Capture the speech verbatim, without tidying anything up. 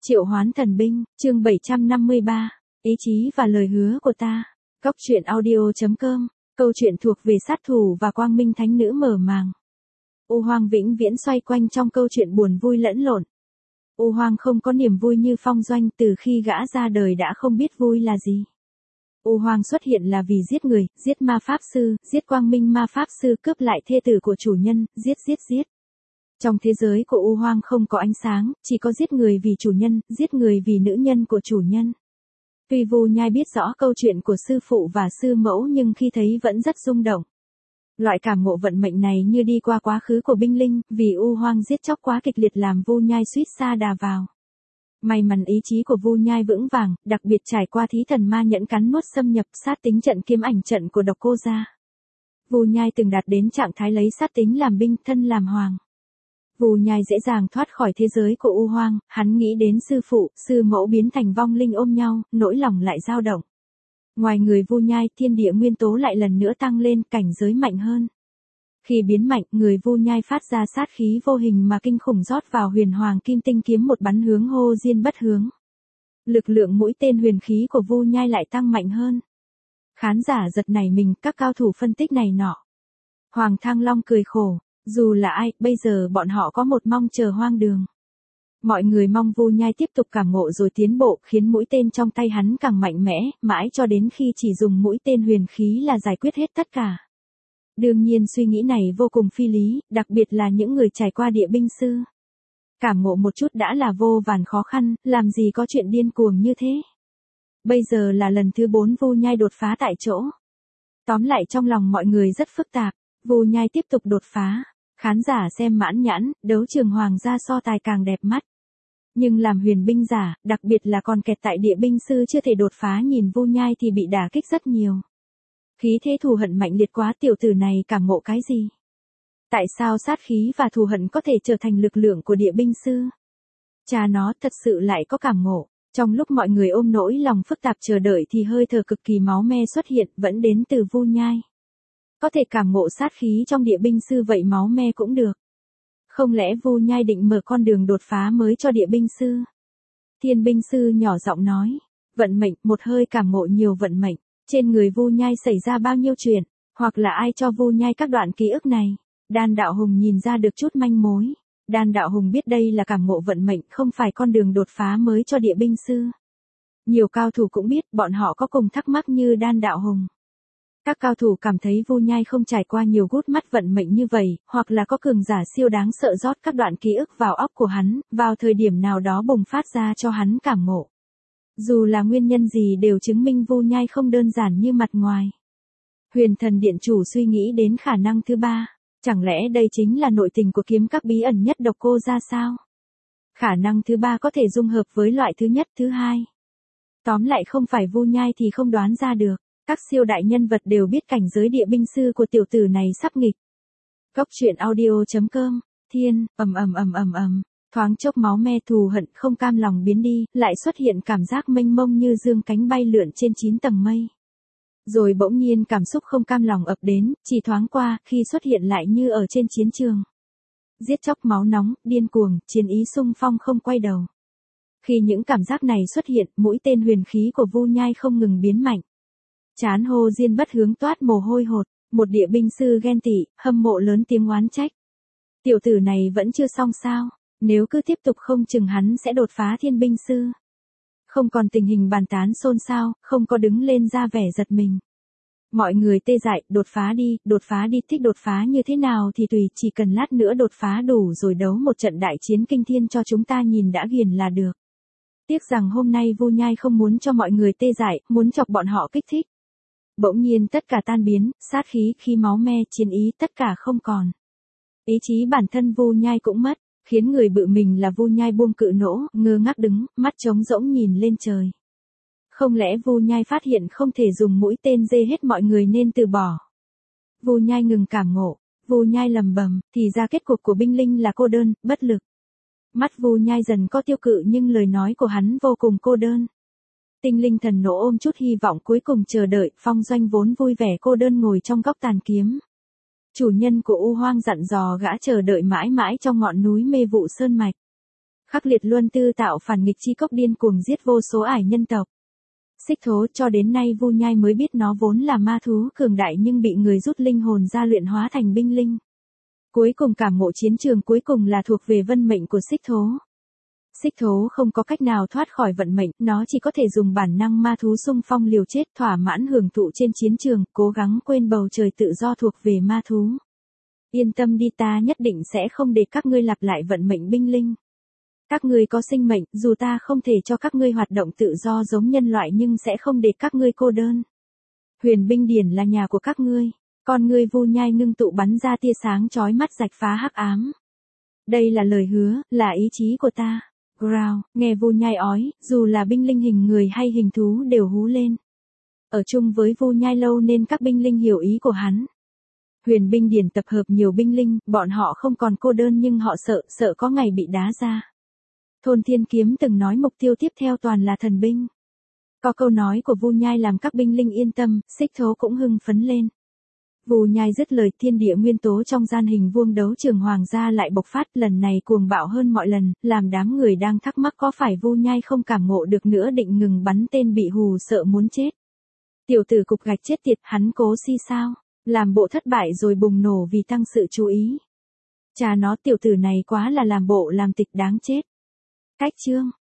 Triệu hoán thần binh, chương bảy trăm năm mươi ba, ý chí và lời hứa của ta. Góc truyện audio chấm com, câu chuyện thuộc về sát thủ và quang minh thánh nữ mở màng. U Hoang vĩnh viễn xoay quanh trong câu chuyện buồn vui lẫn lộn. U Hoang không có niềm vui như Phong Doanh, từ khi gã ra đời đã không biết vui là gì. U Hoang xuất hiện là vì giết người, giết ma pháp sư, giết quang minh ma pháp sư, cướp lại thê tử của chủ nhân, giết giết giết. Trong thế giới của U Hoang không có ánh sáng, chỉ có giết người vì chủ nhân, giết người vì nữ nhân của chủ nhân. Tuy Vu Nhai biết rõ câu chuyện của sư phụ và sư mẫu nhưng khi thấy vẫn rất rung động. Loại cảm ngộ vận mệnh này như đi qua quá khứ của binh linh, vì U Hoang giết chóc quá kịch liệt làm Vu Nhai suýt sa đà vào. May mắn ý chí của Vu Nhai vững vàng, đặc biệt trải qua thí thần ma nhẫn cắn nuốt xâm nhập sát tính trận kiếm ảnh trận của độc cô gia. Vu Nhai từng đạt đến trạng thái lấy sát tính làm binh, thân làm hoàng. Vu Nhai dễ dàng thoát khỏi thế giới của U Hoang, hắn nghĩ đến sư phụ, sư mẫu biến thành vong linh ôm nhau, nỗi lòng lại dao động. Ngoài người Vu Nhai, thiên địa nguyên tố lại lần nữa tăng lên, cảnh giới mạnh hơn. Khi biến mạnh, người Vu Nhai phát ra sát khí vô hình mà kinh khủng rót vào huyền hoàng kim tinh kiếm một bắn hướng hô diên bất hướng. Lực lượng mũi tên huyền khí của Vu Nhai lại tăng mạnh hơn. Khán giả giật nảy mình, các cao thủ phân tích này nọ. Hoàng Thăng Long cười khổ. Dù là ai, bây giờ bọn họ có một mong chờ hoang đường. Mọi người mong Vu Nhai tiếp tục cảm ngộ rồi tiến bộ, khiến mũi tên trong tay hắn càng mạnh mẽ, mãi cho đến khi chỉ dùng mũi tên huyền khí là giải quyết hết tất cả. Đương nhiên suy nghĩ này vô cùng phi lý, đặc biệt là những người trải qua địa binh sư. Cảm ngộ một chút đã là vô vàn khó khăn, làm gì có chuyện điên cuồng như thế. Bây giờ là lần thứ bốn Vu Nhai đột phá tại chỗ. Tóm lại trong lòng mọi người rất phức tạp, Vu Nhai tiếp tục đột phá. Khán giả xem mãn nhãn, đấu trường hoàng gia so tài càng đẹp mắt. Nhưng làm huyền binh giả, đặc biệt là còn kẹt tại địa binh sư chưa thể đột phá nhìn Vu Nhai thì bị đả kích rất nhiều. Khí thế thù hận mạnh liệt quá, tiểu tử này cảm ngộ cái gì? Tại sao sát khí và thù hận có thể trở thành lực lượng của địa binh sư? Cha nó thật sự lại có cảm ngộ. Trong lúc mọi người ôm nỗi lòng phức tạp chờ đợi thì hơi thở cực kỳ máu me xuất hiện, vẫn đến từ Vu Nhai. Có thể cảm ngộ sát khí trong địa binh sư vậy máu me cũng được. Không lẽ Vu Nhai định mở con đường đột phá mới cho địa binh sư? Thiên binh sư nhỏ giọng nói. Vận mệnh, một hơi cảm ngộ nhiều vận mệnh. Trên người Vu Nhai xảy ra bao nhiêu chuyện, hoặc là ai cho Vu Nhai các đoạn ký ức này? Đan Đạo Hùng nhìn ra được chút manh mối. Đan Đạo Hùng biết đây là cảm ngộ vận mệnh, không phải con đường đột phá mới cho địa binh sư. Nhiều cao thủ cũng biết, bọn họ có cùng thắc mắc như Đan Đạo Hùng. Các cao thủ cảm thấy Vu Nhai không trải qua nhiều gút mắt vận mệnh như vậy, hoặc là có cường giả siêu đáng sợ rót các đoạn ký ức vào óc của hắn, vào thời điểm nào đó bùng phát ra cho hắn cảm ngộ. Dù là nguyên nhân gì đều chứng minh Vu Nhai không đơn giản như mặt ngoài. Huyền Thần Điện chủ suy nghĩ đến khả năng thứ ba, chẳng lẽ đây chính là nội tình của kiếm các bí ẩn nhất độc cô ra sao? Khả năng thứ ba có thể dung hợp với loại thứ nhất, thứ hai. Tóm lại không phải Vu Nhai thì không đoán ra được. Các siêu đại nhân vật đều biết cảnh giới địa binh sư của tiểu tử này sắp nghịch. Góc truyện audio chấm com, thiên, ầm ầm ầm ầm ầm, thoáng chốc máu me thù hận không cam lòng biến đi, lại xuất hiện cảm giác mênh mông như dương cánh bay lượn trên chín tầng mây. Rồi bỗng nhiên cảm xúc không cam lòng ập đến, chỉ thoáng qua, khi xuất hiện lại như ở trên chiến trường. Giết chóc máu nóng, điên cuồng, chiến ý xung phong không quay đầu. Khi những cảm giác này xuất hiện, mũi tên huyền khí của Vu Nhai không ngừng biến mạnh. Chán hô diên bất hướng toát mồ hôi hột, một địa binh sư ghen tị, hâm mộ lớn tiếng oán trách. Tiểu tử này vẫn chưa xong sao, nếu cứ tiếp tục không chừng hắn sẽ đột phá thiên binh sư. Không còn tình hình bàn tán xôn xao, không có đứng lên ra vẻ giật mình. Mọi người tê dại, đột phá đi, đột phá đi, thích đột phá như thế nào thì tùy, chỉ cần lát nữa đột phá đủ rồi đấu một trận đại chiến kinh thiên cho chúng ta nhìn đã ghiền là được. Tiếc rằng hôm nay Vu Nhai không muốn cho mọi người tê dại, muốn chọc bọn họ kích thích. Bỗng nhiên tất cả tan biến, sát khí, khi máu me, chiến ý, tất cả không còn. Ý chí bản thân Vu Nhai cũng mất, khiến người bự mình là Vu Nhai buông cự nỗ, ngơ ngác đứng, mắt trống rỗng nhìn lên trời. Không lẽ Vu Nhai phát hiện không thể dùng mũi tên dê hết mọi người nên từ bỏ? Vu Nhai ngừng cảm ngộ, Vu Nhai lầm bầm, thì ra kết cục của binh linh là cô đơn, bất lực. Mắt Vu Nhai dần có tiêu cự nhưng lời nói của hắn vô cùng cô đơn. Tinh linh thần nổ ôm chút hy vọng cuối cùng chờ đợi, Phong Doanh vốn vui vẻ cô đơn ngồi trong góc tàn kiếm. Chủ nhân của U Hoang dặn dò gã chờ đợi mãi mãi trong ngọn núi mê vụ sơn mạch. Khắc liệt luân tư tạo phản nghịch chi cốc điên cuồng giết vô số ải nhân tộc. Xích thố cho đến nay Vu Nhai mới biết nó vốn là ma thú cường đại nhưng bị người rút linh hồn ra luyện hóa thành binh linh. Cuối cùng cảm ngộ chiến trường cuối cùng là thuộc về vân mệnh của xích thố. Xích thố không có cách nào thoát khỏi vận mệnh, nó chỉ có thể dùng bản năng ma thú xung phong liều chết thỏa mãn hưởng thụ trên chiến trường, cố gắng quên bầu trời tự do thuộc về ma thú. Yên tâm đi, ta nhất định sẽ không để các ngươi lặp lại vận mệnh binh linh. Các ngươi có sinh mệnh, dù ta không thể cho các ngươi hoạt động tự do giống nhân loại nhưng sẽ không để các ngươi cô đơn. Huyền binh điển là nhà của các ngươi. Con ngươi Vu Nhai ngưng tụ bắn ra tia sáng chói mắt rạch phá hắc ám. Đây là lời hứa, là ý chí của ta. Growl, nghe Vu Nhai ói, dù là binh linh hình người hay hình thú đều hú lên. Ở chung với Vu Nhai lâu nên các binh linh hiểu ý của hắn. Huyền binh điển tập hợp nhiều binh linh, bọn họ không còn cô đơn nhưng họ sợ, sợ có ngày bị đá ra. Thôn Thiên Kiếm từng nói mục tiêu tiếp theo toàn là thần binh. Có câu nói của Vu Nhai làm các binh linh yên tâm, xích thố cũng hưng phấn lên. Vu Nhai dứt lời, thiên địa nguyên tố trong gian hình vuông đấu trường hoàng gia lại bộc phát, lần này cuồng bạo hơn mọi lần, làm đám người đang thắc mắc có phải Vu Nhai không cảm ngộ được nữa định ngừng bắn tên bị hù sợ muốn chết. Tiểu tử cục gạch chết tiệt, hắn cố si sao, làm bộ thất bại rồi bùng nổ vì tăng sự chú ý. Cha nó, tiểu tử này quá là làm bộ làm tịch đáng chết. Cách chương